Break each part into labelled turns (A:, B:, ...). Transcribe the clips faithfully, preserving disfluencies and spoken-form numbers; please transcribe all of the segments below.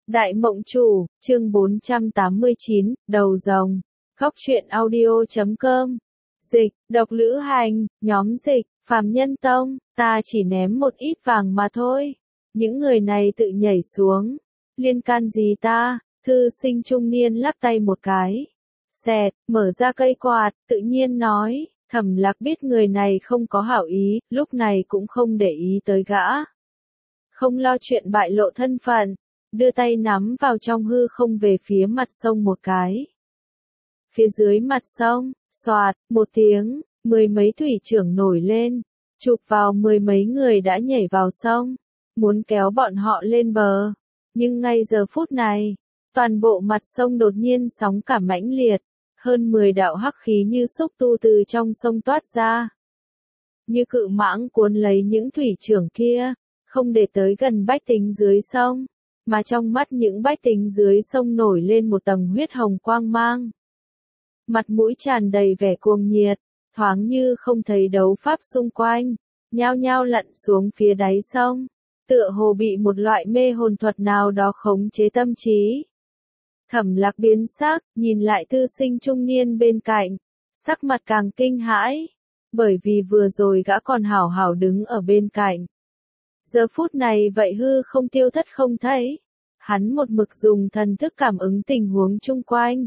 A: Đại Mộng Chủ, chương bốn trăm tám mươi chín, Đầu Rồng. Góc truyện audio chấm com. Dịch, độc lữ hành, nhóm dịch, phàm nhân tông, ta chỉ ném một ít vàng mà thôi. Những người này tự nhảy xuống. Liên can gì ta? Thư sinh trung niên lắc tay một cái. Xẹt, mở ra cây quạt, tự nhiên nói. Thẩm Lạc biết người này không có hảo ý, lúc này cũng không để ý tới gã. Không lo chuyện bại lộ thân phận, đưa tay nắm vào trong hư không về phía mặt sông một cái. Phía dưới mặt sông, xoạt, một tiếng, mười mấy thủy trưởng nổi lên, chụp vào mười mấy người đã nhảy vào sông, muốn kéo bọn họ lên bờ. Nhưng ngay giờ phút này, toàn bộ mặt sông đột nhiên sóng cả mãnh liệt, hơn mười đạo hắc khí như xúc tu từ trong sông toát ra. Như cự mãng cuốn lấy những thủy trưởng kia, không để tới gần bách tính dưới sông, mà trong mắt những bách tính dưới sông nổi lên một tầng huyết hồng quang mang. Mặt mũi tràn đầy vẻ cuồng nhiệt, thoáng như không thấy đấu pháp xung quanh, nhao nhao lặn xuống phía đáy sông, tựa hồ bị một loại mê hồn thuật nào đó khống chế tâm trí. Thẩm Lạc biến sắc, nhìn lại thư sinh trung niên bên cạnh, sắc mặt càng kinh hãi, bởi vì vừa rồi gã còn hảo hảo đứng ở bên cạnh. Giờ phút này vậy hư không tiêu thất không thấy, hắn một mực dùng thần thức cảm ứng tình huống chung quanh.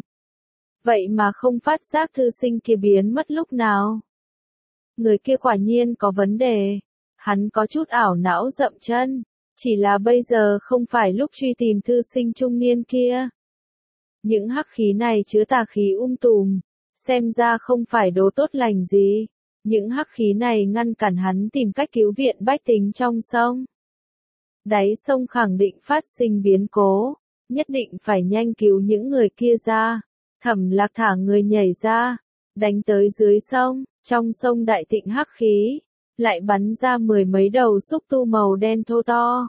A: Vậy mà không phát giác thư sinh kia biến mất lúc nào. Người kia quả nhiên có vấn đề, hắn có chút ảo não dậm chân, chỉ là bây giờ không phải lúc truy tìm thư sinh trung niên kia. Những hắc khí này chứa tà khí um tùm, xem ra không phải đồ tốt lành gì. Những hắc khí này ngăn cản hắn tìm cách cứu viện bách tính trong sông. Đáy sông khẳng định phát sinh biến cố, nhất định phải nhanh cứu những người kia ra. Thẩm Lạc thả người nhảy ra, đánh tới dưới sông, trong sông đại thịnh hắc khí, lại bắn ra mười mấy đầu xúc tu màu đen thô to.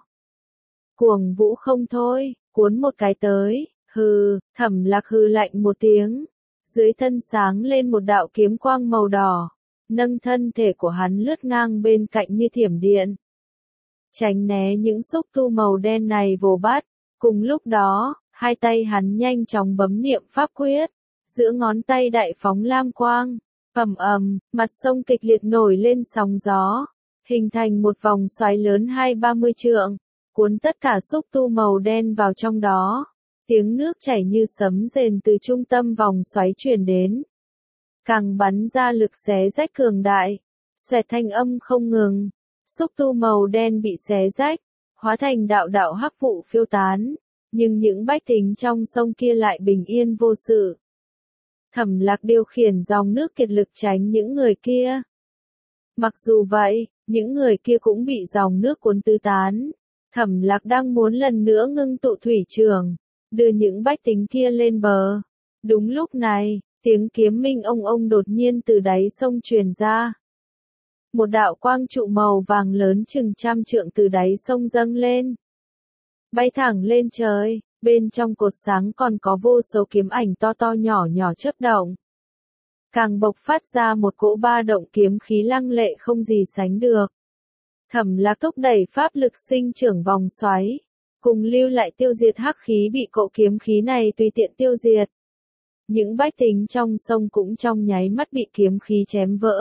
A: Cuồng vũ không thôi, cuốn một cái tới, hừ, Thẩm Lạc hừ lạnh một tiếng, dưới thân sáng lên một đạo kiếm quang màu đỏ. Nâng thân thể của hắn lướt ngang bên cạnh như thiểm điện. Tránh né những xúc tu màu đen này vồ bắt. Cùng lúc đó, hai tay hắn nhanh chóng bấm niệm pháp quyết. Giữa ngón tay đại phóng lam quang. Ầm ầm, mặt sông kịch liệt nổi lên sóng gió. Hình thành một vòng xoáy lớn hai ba mươi trượng. Cuốn tất cả xúc tu màu đen vào trong đó. Tiếng nước chảy như sấm rền từ trung tâm vòng xoáy truyền đến. Càng bắn ra lực xé rách cường đại, xoẹt thanh âm không ngừng, xúc tu màu đen bị xé rách, hóa thành đạo đạo hắc vụ phiêu tán, nhưng những bách tính trong sông kia lại bình yên vô sự. Thẩm Lạc điều khiển dòng nước kiệt lực tránh những người kia. Mặc dù vậy, những người kia cũng bị dòng nước cuốn tứ tán. Thẩm Lạc đang muốn lần nữa ngưng tụ thủy trường, đưa những bách tính kia lên bờ. Đúng lúc này, tiếng kiếm minh ông ông đột nhiên từ đáy sông truyền ra. Một đạo quang trụ màu vàng lớn chừng trăm trượng từ đáy sông dâng lên. Bay thẳng lên trời, bên trong cột sáng còn có vô số kiếm ảnh to to nhỏ nhỏ chớp động. Càng bộc phát ra một cỗ ba động kiếm khí lăng lệ không gì sánh được. Thẩm Lạc thúc đẩy pháp lực sinh trưởng vòng xoáy, cùng lưu lại tiêu diệt hắc khí bị cỗ kiếm khí này tùy tiện tiêu diệt. Những bách tính trong sông cũng trong nháy mắt bị kiếm khí chém vỡ.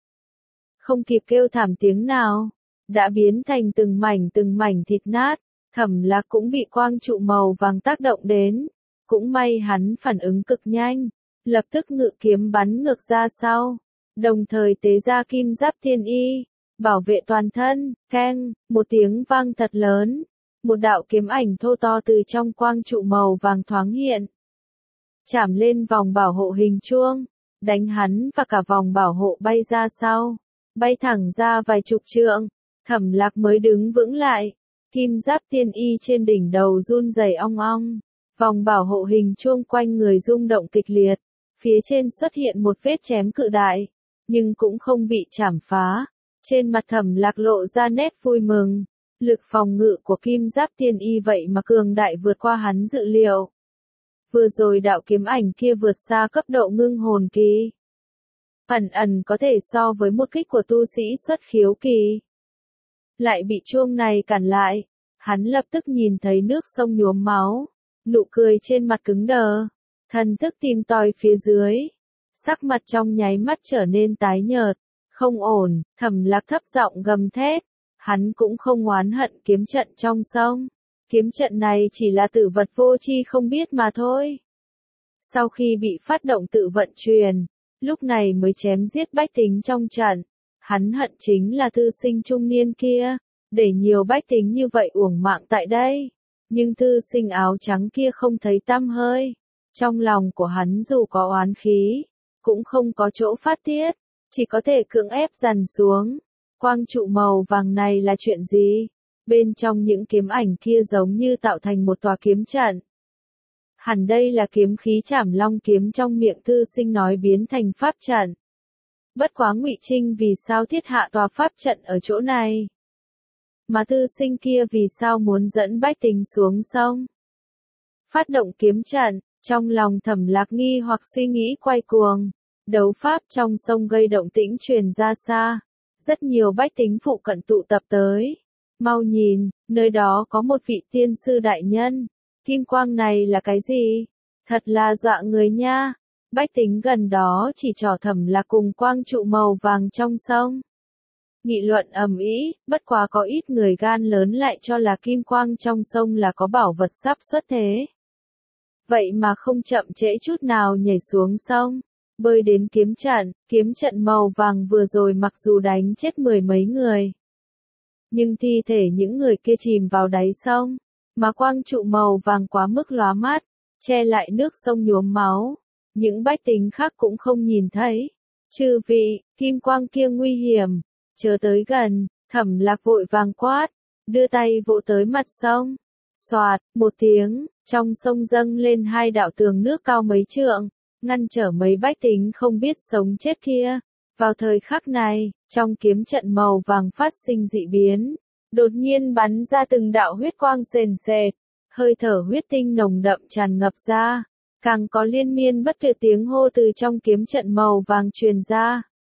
A: Không kịp kêu thảm tiếng nào, đã biến thành từng mảnh từng mảnh thịt nát. Thẩm Lạc cũng bị quang trụ màu vàng tác động đến. Cũng may hắn phản ứng cực nhanh, lập tức ngự kiếm bắn ngược ra sau, đồng thời tế ra kim giáp thiên y, bảo vệ toàn thân. Keng, một tiếng vang thật lớn, một đạo kiếm ảnh thô to từ trong quang trụ màu vàng thoáng hiện. Chạm lên vòng bảo hộ hình chuông, đánh hắn và cả vòng bảo hộ bay ra sau, bay thẳng ra vài chục trượng. Thẩm Lạc mới đứng vững lại, kim giáp tiên y trên đỉnh đầu run rẩy ong ong, vòng bảo hộ hình chuông quanh người rung động kịch liệt, phía trên xuất hiện một vết chém cự đại, nhưng cũng không bị chảm phá. Trên mặt Thẩm Lạc lộ ra nét vui mừng, lực phòng ngự của kim giáp tiên y vậy mà cường đại vượt qua hắn dự liệu. Vừa rồi đạo kiếm ảnh kia vượt xa cấp độ ngưng hồn kỳ. Ẩn ẩn có thể so với một kích của tu sĩ xuất khiếu kỳ. Lại bị chuông này cản lại. Hắn lập tức nhìn thấy nước sông nhuốm máu, nụ cười trên mặt cứng đờ, thần thức tìm tòi phía dưới, sắc mặt trong nháy mắt trở nên tái nhợt, không ổn, Thẩm Lạc thấp giọng gầm thét, hắn cũng không oán hận kiếm trận trong sông, kiếm trận này chỉ là tử vật vô tri không biết mà thôi. Sau khi bị phát động tự vận truyền, lúc này mới chém giết bách tính trong trận, hắn hận chính là thư sinh trung niên kia, để nhiều bách tính như vậy uổng mạng tại đây. Nhưng thư sinh áo trắng kia không thấy tăm hơi, trong lòng của hắn dù có oán khí, cũng không có chỗ phát tiết, chỉ có thể cưỡng ép dằn xuống. Quang trụ màu vàng này là chuyện gì? Bên trong những kiếm ảnh kia giống như tạo thành một tòa kiếm trận. Hẳn đây là kiếm khí Trảm Long kiếm trong miệng thư sinh nói biến thành pháp trận. Bất quá Ngụy Trinh vì sao thiết hạ tòa pháp trận ở chỗ này? Mà thư sinh kia vì sao muốn dẫn bách tính xuống sông? Phát động kiếm trận, trong lòng Thẩm Lạc nghi hoặc suy nghĩ quay cuồng. Đấu pháp trong sông gây động tĩnh truyền ra xa. Rất nhiều bách tính phụ cận tụ tập tới. Mau nhìn, nơi đó có một vị tiên sư đại nhân. Kim quang này là cái gì? Thật là dọa người nha. Bách tính gần đó chỉ trỏ Thẩm Lạc cùng quang trụ màu vàng trong sông. Nghị luận ầm ĩ, bất quá có ít người gan lớn lại cho là kim quang trong sông là có bảo vật sắp xuất thế. Vậy mà không chậm trễ chút nào nhảy xuống sông, bơi đến kiếm trận, kiếm trận màu vàng vừa rồi mặc dù đánh chết mười mấy người. Nhưng thi thể những người kia chìm vào đáy sông, mà quang trụ màu vàng quá mức lóa mắt, che lại nước sông nhuốm máu. Những bách tính khác cũng không nhìn thấy. Chư vị, kim quang kia nguy hiểm. Chớ tới gần, Thẩm Lạc vội vàng quát, đưa tay vỗ tới mặt sông. Xoạt, một tiếng, trong sông dâng lên hai đạo tường nước cao mấy trượng, ngăn trở mấy bách tính không biết sống chết kia. Vào thời khắc này, trong kiếm trận màu vàng phát sinh dị biến, đột nhiên bắn ra từng đạo huyết quang sền sệt, hơi thở huyết tinh nồng đậm tràn ngập ra, càng có liên miên bất tuyệt tiếng hô từ trong kiếm trận màu vàng truyền ra.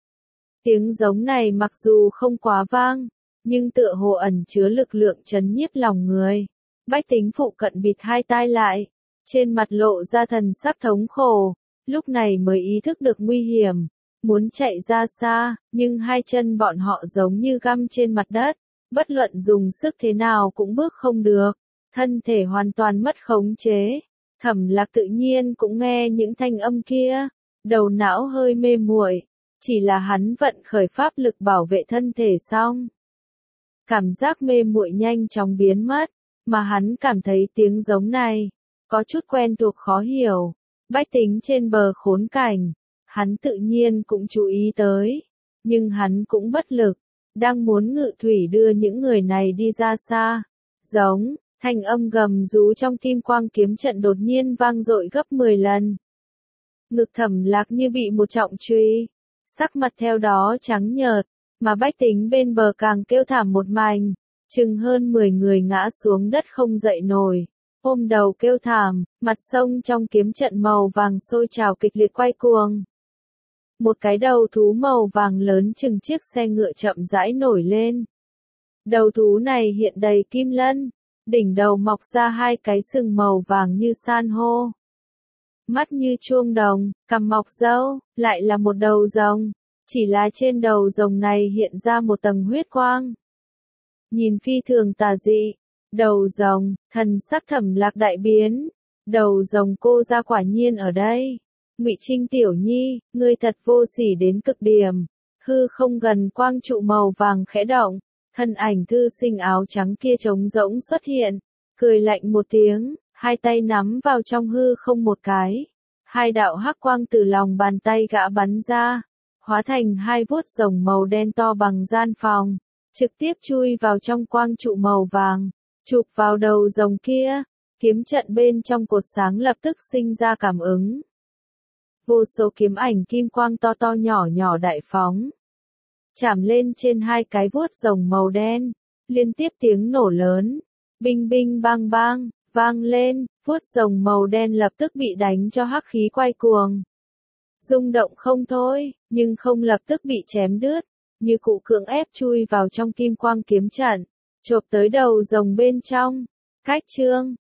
A: Tiếng giống này mặc dù không quá vang, nhưng tựa hồ ẩn chứa lực lượng trấn nhiếp lòng người. Bách tính phụ cận bịt hai tai lại, trên mặt lộ ra thần sắc thống khổ, lúc này mới ý thức được nguy hiểm, muốn chạy ra xa, nhưng hai chân bọn họ giống như găm trên mặt đất, bất luận dùng sức thế nào cũng bước không được, thân thể hoàn toàn mất khống chế. Thẩm Lạc tự nhiên cũng nghe những thanh âm kia, đầu não hơi mê muội. Chỉ là hắn vận khởi pháp lực bảo vệ thân thể xong. Cảm giác mê muội nhanh chóng biến mất, mà hắn cảm thấy tiếng giống này, có chút quen thuộc khó hiểu. Bách tính trên bờ khốn cảnh, hắn tự nhiên cũng chú ý tới, nhưng hắn cũng bất lực, đang muốn ngự thủy đưa những người này đi ra xa. Giống, thanh âm gầm rú trong kim quang kiếm trận đột nhiên vang dội gấp mười lần. Ngực Thẩm Lạc như bị một trọng truy. Sắc mặt theo đó trắng nhợt, mà bách tính bên bờ càng kêu thảm một mảnh, chừng hơn mười người ngã xuống đất không dậy nổi, ôm đầu kêu thảm, mặt sông trong kiếm trận màu vàng sôi trào kịch liệt quay cuồng. Một cái đầu thú màu vàng lớn chừng chiếc xe ngựa chậm rãi nổi lên. Đầu thú này hiện đầy kim lân, đỉnh đầu mọc ra hai cái sừng màu vàng như san hô. Mắt như chuông đồng, cằm mọc râu, lại là một đầu rồng, chỉ là trên đầu rồng này hiện ra một tầng huyết quang. Nhìn phi thường tà dị, đầu rồng, thần sắc Thẩm Lạc đại biến, đầu rồng cô ra quả nhiên ở đây. Ngụy Trinh tiểu nhi, ngươi thật vô sỉ đến cực điểm. Hư không gần quang trụ màu vàng khẽ động, thân ảnh thư sinh áo trắng kia trống rỗng xuất hiện, cười lạnh một tiếng. Hai tay nắm vào trong hư không một cái. Hai đạo hắc quang từ lòng bàn tay gã bắn ra, hóa thành hai vuốt rồng màu đen to bằng gian phòng, trực tiếp chui vào trong quang trụ màu vàng, chụp vào đầu rồng kia. Kiếm trận bên trong cột sáng lập tức sinh ra cảm ứng. Vô số kiếm ảnh kim quang to to nhỏ nhỏ đại phóng, chạm lên trên hai cái vuốt rồng màu đen, liên tiếp tiếng nổ lớn, binh binh bang bang. Vang lên, vuốt rồng màu đen lập tức bị đánh cho hắc khí quay cuồng. Rung động không thôi, nhưng không lập tức bị chém đứt, như cụ cưỡng ép chui vào trong kim quang kiếm trận, chộp tới đầu rồng bên trong. Khách trương.